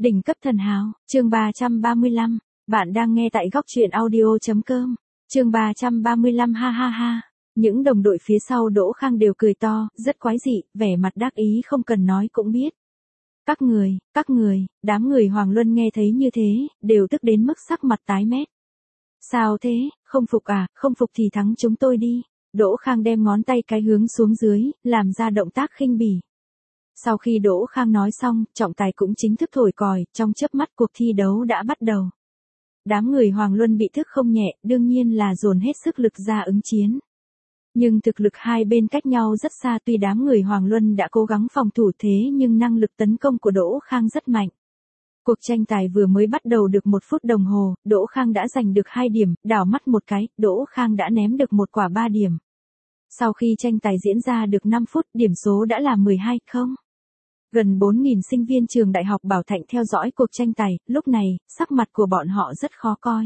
Đỉnh cấp thần hào, chương 335, bạn đang nghe tại góc truyện audio.com, chương 335 ha ha ha. Những đồng đội phía sau Đỗ Khang đều cười to, rất quái dị, vẻ mặt đắc ý không cần nói cũng biết. Các người, đám người Hoàng Luân nghe thấy như thế, đều tức đến mức sắc mặt tái mét. Sao thế, không phục à, không phục thì thắng chúng tôi đi. Đỗ Khang đem ngón tay cái hướng xuống dưới, làm ra động tác khinh bỉ. Sau khi Đỗ Khang nói xong, trọng tài cũng chính thức thổi còi, trong chớp mắt cuộc thi đấu đã bắt đầu. Đám người Hoàng Luân bị thức không nhẹ, đương nhiên là dồn hết sức lực ra ứng chiến. Nhưng thực lực hai bên cách nhau rất xa, tuy đám người Hoàng Luân đã cố gắng phòng thủ thế nhưng năng lực tấn công của Đỗ Khang rất mạnh. Cuộc tranh tài vừa mới bắt đầu được 1 phút đồng hồ, Đỗ Khang đã giành được 2 điểm, đảo mắt một cái, Đỗ Khang đã ném được một quả 3 điểm. Sau khi tranh tài diễn ra được 5 phút, điểm số đã là 12-0. Gần 4.000 sinh viên trường Đại học Bảo Thạnh theo dõi cuộc tranh tài, lúc này, sắc mặt của bọn họ rất khó coi.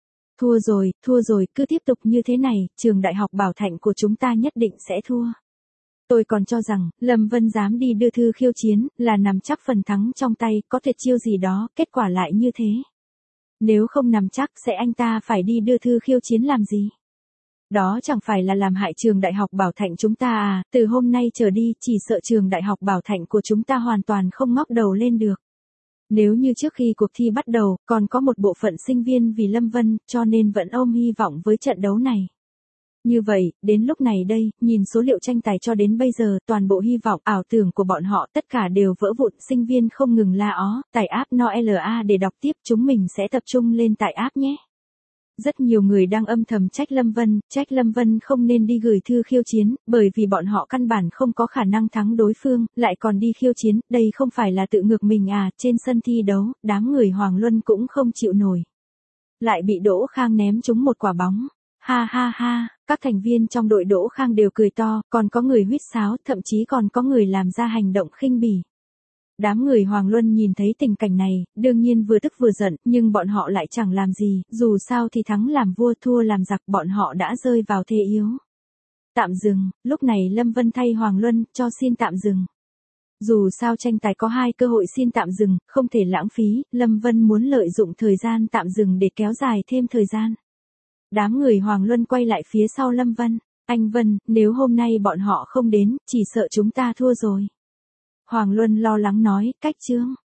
Thua rồi, cứ tiếp tục như thế này, trường Đại học Bảo Thạnh của chúng ta nhất định sẽ thua. Tôi còn cho rằng, Lâm Vân dám đi đưa thư khiêu chiến, là nắm chắc phần thắng trong tay, có tuyệt chiêu gì đó, kết quả lại như thế. Nếu không nắm chắc sẽ anh ta phải đi đưa thư khiêu chiến làm gì? Đó chẳng phải là làm hại trường Đại học Bảo Thạnh chúng ta à, từ hôm nay trở đi, chỉ sợ trường Đại học Bảo Thạnh của chúng ta hoàn toàn không ngóc đầu lên được. Nếu như trước khi cuộc thi bắt đầu, còn có một bộ phận sinh viên vì Lâm Vân, cho nên vẫn ôm hy vọng với trận đấu này. Như vậy, đến lúc này đây, nhìn số liệu tranh tài cho đến bây giờ, toàn bộ hy vọng, ảo tưởng của bọn họ tất cả đều vỡ vụn, sinh viên không ngừng la ó, tải app NOLA để đọc tiếp, chúng mình sẽ tập trung lên tải app nhé. Rất nhiều người đang âm thầm trách Lâm Vân không nên đi gửi thư khiêu chiến, bởi vì bọn họ căn bản không có khả năng thắng đối phương, lại còn đi khiêu chiến, đây không phải là tự ngược mình à, trên sân thi đấu, đám người Hoàng Luân cũng không chịu nổi. Lại bị Đỗ Khang ném trúng một quả bóng. Ha ha ha, các thành viên trong đội Đỗ Khang đều cười to, còn có người huýt sáo, thậm chí còn có người làm ra hành động khinh bỉ. Đám người Hoàng Luân nhìn thấy tình cảnh này, đương nhiên vừa tức vừa giận, nhưng bọn họ lại chẳng làm gì, dù sao thì thắng làm vua thua làm giặc, bọn họ đã rơi vào thế yếu. Tạm dừng, lúc này Lâm Vân thay Hoàng Luân, cho xin tạm dừng. Dù sao tranh tài có 2 cơ hội xin tạm dừng, không thể lãng phí, Lâm Vân muốn lợi dụng thời gian tạm dừng để kéo dài thêm thời gian. Đám người Hoàng Luân quay lại phía sau Lâm Vân, anh Vân, nếu hôm nay bọn họ không đến, chỉ sợ chúng ta thua rồi. Hoàng Luân lo lắng nói, cách chương,